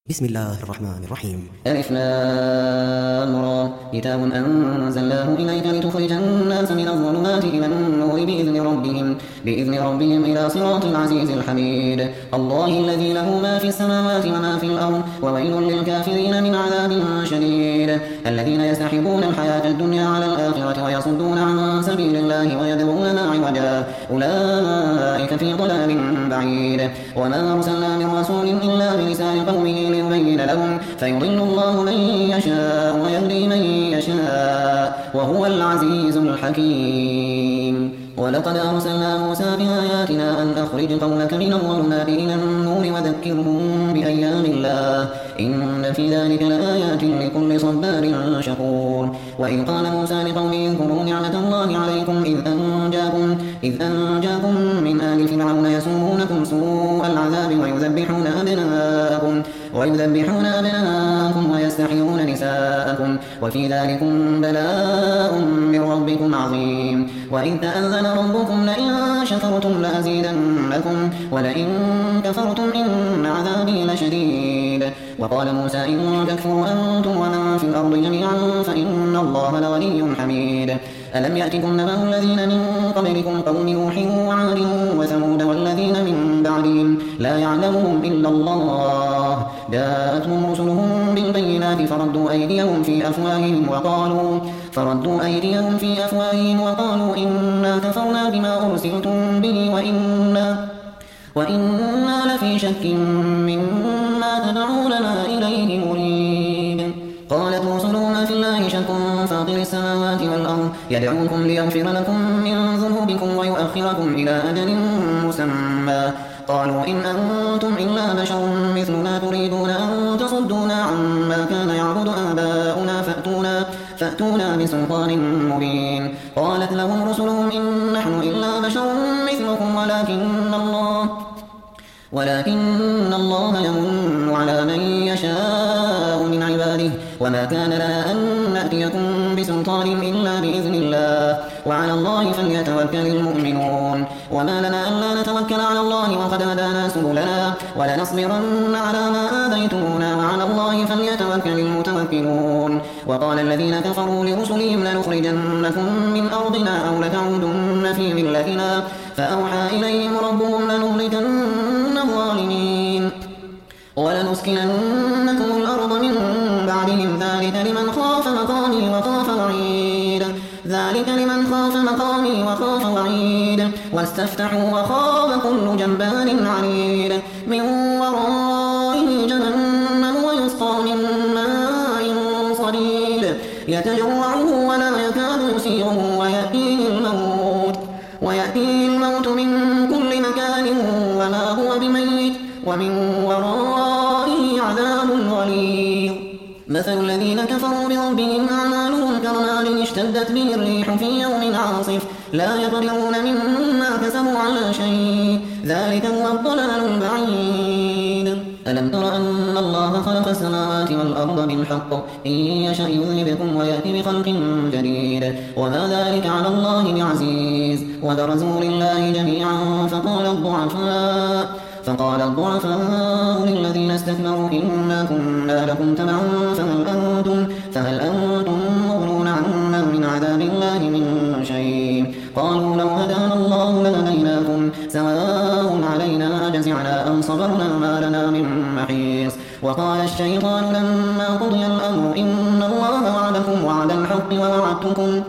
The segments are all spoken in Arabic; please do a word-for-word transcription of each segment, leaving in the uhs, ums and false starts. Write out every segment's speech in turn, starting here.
بسم الله الرحمن الرحيم. ألف لام را كتاب أنزلناه إليك لتخرج الناس من الظلمات إلى النور بإذن ربهم بإذن ربهم إلى صراط العزيز الحميد الله الذي له ما في السماوات وما في الأرض وويل للكافرين من عذاب شديد الذين يستحبون الحياة الدنيا على الآخرة ويصدون عن سبيل الله ويبغونها عوجا أولئك في ضلال بعيد وما أرسلنا من رسول إلا بلسان قومه ليبين لهم فيضل الله من يشاء ويهدي من يشاء وهو العزيز الحكيم ولقد أرسلنا موسى بآياتنا أن أخرج قومك من الظلمات إلى النور وذكرهم بأيام الله إن في ذلك لآيات لكل صبار شكور وإذ قال موسى لقومه اذكروا نعمة الله عليكم إذ أنجاكم, إذ أنجاكم من آل فرعون يسومونكم سوء العذاب ويذبحون أبناءكم ويذبحون أبناءكم ويستحيون نساءكم وفي ذلكم بلاء من ربكم عظيم وإذ تأذن ربكم لئن شكرتم لأزيدنكم ولئن كفرتم إن عذابي لشديد وقال موسى إن تكفروا أنتم ومن في الأرض جميعا فإن الله لغني حميد ألم يأتكم نبأ الذين من قبلكم قوم نوح وعاد وثمود والذين من بعدهم لا يعلمهم إلا الله جاءتهم رسلهم بالبينات فردوا أيديهم في أفواههم وقالوا فردوا أيديهم في أفواههم وقالوا إنا كفرنا بما أرسلتم به وإنا وإنا لفي شك مما تدعوننا إليه مريب قالت رسلهم في الله شك فاطر السماوات والأرض يدعوكم ليغفر لكم من ذنوبكم ويؤخركم إلى أجل مسمى قالوا إن أنتم إلا بشر مثلنا تريدون أن تصدونا عما كان يعبد آباؤنا فأتونا, فأتونا بسلطان مبين قالت لهم رسلهم إن نحن إلا بشر مثلكم ولكن الله ولكن الله يمن على من يشاء من عباده وما كان لنا أن نأتيكم بسلطان إلا بإذن الله وعلى الله فليتوكل المؤمنون وما لنا ألا نتوكل على الله وقد هدانا سبلنا ولنصبرن على ما آذيتمونا وعلى الله فليتوكل المتوكلون وقال الذين كفروا لرسلهم لنخرجنكم من أرضنا أو لتعودن في ملتنا فأوحى إليهم ربهم لنهلكن الظالمين ولنسكننكم الأرض من بعدهم ذلك لمن خاف مقامي وخاف وعيد ذلك لمن خاف مقامي وخاف وعيد واستفتحوا وخاب كل جبار عنيد من ورائه جهنم ويسقى من ماء صديد يتجرعه ولا يكاد يسيغه ويأتيه الموت ويأتيه الموت من كل مكان وما هو بميت ومن ورائه عذاب غليظ مثل الذين كفروا بربهم أعمالهم كرمال اشتدت به الريح في يوم عاصف لا يقدرون مما كسبوا على شيء ذلك هو الضلال البعيد ألم تر أن الله خلق السماوات والأرض بالحق إن يشأ يذهبكم ويأتي بخلق جديد وما ذلك على الله بعزيز وبرزوا لله جميعا فقال الضعفاء فقال الضعفاء للذين استكبروا إنا كنا لكم تبعا فهل أنتم, فهل أنتم مغنون عنا من عذاب الله من شيء قالوا لو هدانا الله لهديناكم سواء علينا أجزعنا أم صبرنا ما لنا من محيص وقال الشيطان لما قضي الأمر إن الله وعدكم وعد الحق ووعدتكم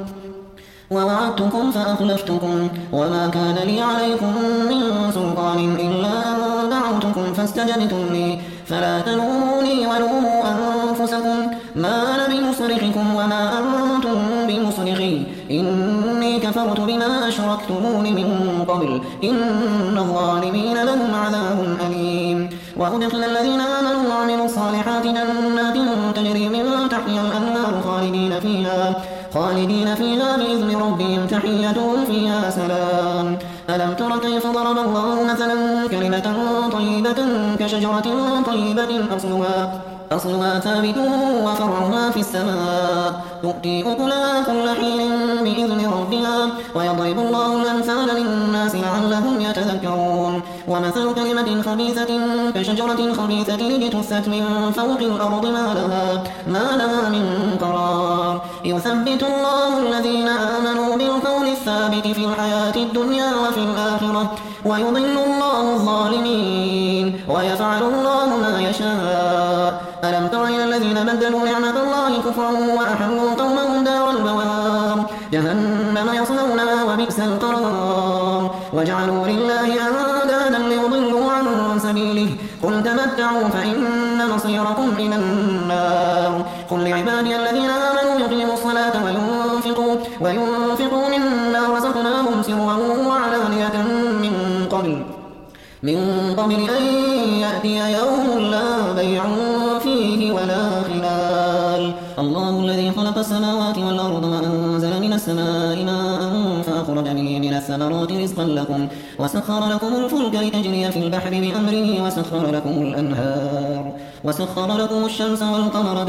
ووعدتكم فأخلفتكم وما كان لي عليكم من سلطان إلا أن دعوتكم فاستجبتم لي فلا تلوموني ولوموا أنفسكم ما أنا بمصرخكم وما أنتم بمصرخي إني كفرت بما أشركتمون من قبل إن الظالمين لهم عذاب أليم وأدخل الذين آمنوا وعملوا الصالحات جنات تجري من تحتها الأنهار خالدين فيها خالدين فيها بإذن ربهم تحيتهم فيها سلام ألم تر كيف ضرب الله مثلا كلمة طيبة كشجرة طيبة أصلها أصلها ثابت وفرعها في السماء تؤتي أكلها كل حين بإذن ربها ويضرب الله الأمثال للناس لعلهم يتذكرون ومثل كلمة خبيثة كشجرة خبيثة اجتثت من فوق الأرض ما لها, ما لها من قرار يثبت الله الذين آمنوا بالقول الثابت في الحياة الدنيا وفي الآخرة ويضل الله الظالمين ويفعل الله ما يشاء. ألم تر إلى الذين بدلوا نعمة الله كفرا وأحلوا قومهم دار البوار جهنم يصلونها وبئس القرار وجعلوا لله أندادا ليضلوا عن سبيله قل تمتعوا فإن مصيركم إلى النار. قل لعبادي الذين آمنوا يقيموا الصلاة وينفقوا, وينفقوا مما رزقناهم سرا وعلانية من قبل من قبل أن يأتي يوم لا بيع فيه ولا خلال. الله الذي خلق السماوات والأرض وأنزل من السماء ماء فأخرج به من الثمرات رزقا لكم وسخر لكم الفلك لتجري في البحر بأمره وسخر لكم الأنهار وسخر لكم الشمس والقمر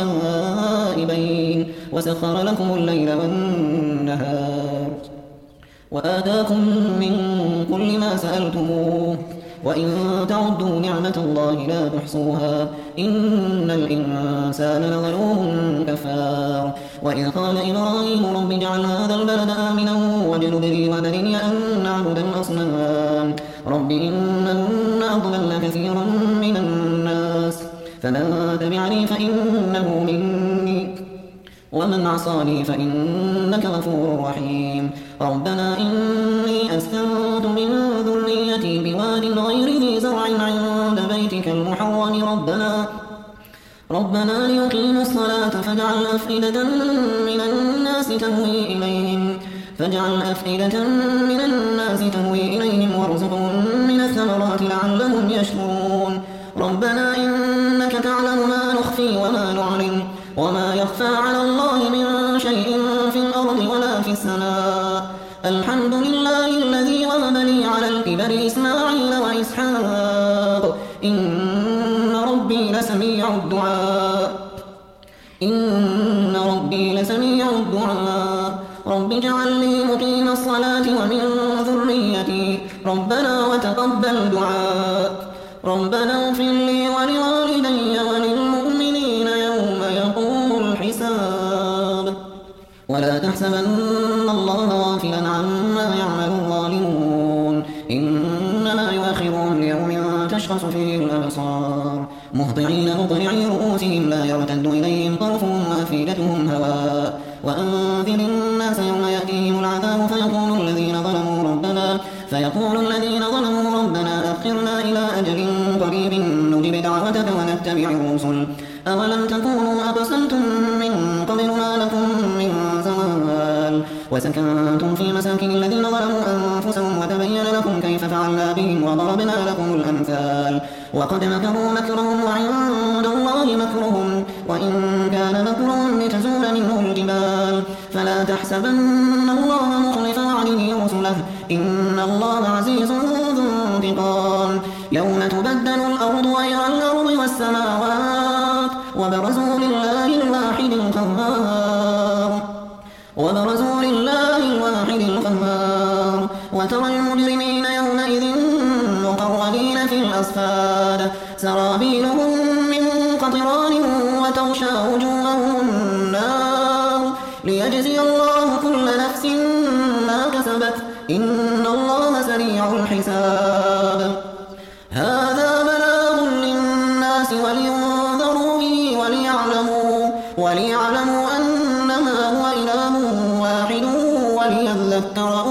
دائبين وسخر لكم الليل والنهار وآتاكم من كل ما سألتموه وإن تعدوا نعمة الله لا تحصوها إن الإنسان لظلوم كفار. وإذ قال إبراهيم رب اجعل هذا البلد آمنا واجنبني وبني أن نعبد الأصنام رب إنهن أضللن كثيرا من الناس فمن تبعني فإنه مني ومن عصاني فإنك غفور رحيم. ربنا إني أسكنت من ذريتي بواد غير ذي زرع عند بيتك المحرم ربنا ربنا ليقيموا الصلاة فاجعل أفئدة من الناس تهوي إليهم فاجعل أفئدة من الناس تهوي إليهم وارزقهم من الثمرات لعلهم يشكرون. ربنا إنك تعلم ما نخفي وما نعلن وما يخفى على الله من شيء في الأرض ولا في السماء. الحمد لله الذي وهب لي على الكبر إسماعيل وإسحاق إن ربي لسميع الدعاء إن ربي لسميع الدعاء. رب اجعل لي مقيم الصلاة ومن ذريتي ربنا وتقبل دعاء. ربنا اغفر لي ولوالدي وللمؤمنين يوم يقوم الحساب. ولا تحسبن الله غافلا عما يعمل الظالمون إنما يؤخرهم ليوم تشخص فيه الأبصار مهطعين مقنعي رؤوسهم لا يرتد إليهم طرفهم وأفئدتهم هواء. وأنذر الناس يوم يأتيهم العذاب فيقول الذين ظلموا ربنا فيقول الذين ظلموا ربنا أخرنا إلى أجل قريب نجب دعوتك ونتبع الرسل أولم تكونوا أقسمتم من قبل ما لكم من زوال وسكنتم في مساكن الذين ظلموا أنفسهم وتبين لكم كيف فعلنا بهم وضربنا لكم الأمثال وقد مكروا مكرهم وعند الله مكرهم وإن كان مكرهم لتزول منه الجبال فلا تحسبن الله مخلف وعده رسله إن الله عزيز ذو انتقام. يوم تبدل الأرض غير الأرض والسماوات وبرزوا لله الواحد القهار وبرزوا لله الواحد القهار وترى المجرمين يومئذ مقرنين في الأصفاد سرابيلهم من قطران وتغشى وجوههم النار ليجزي الله كل نفس ما كسبت إن الله سريع الحساب. هذا بلاغ للناس ولينذروا به وليعلموا, وليعلموا أنما هو إله واحد وليذكر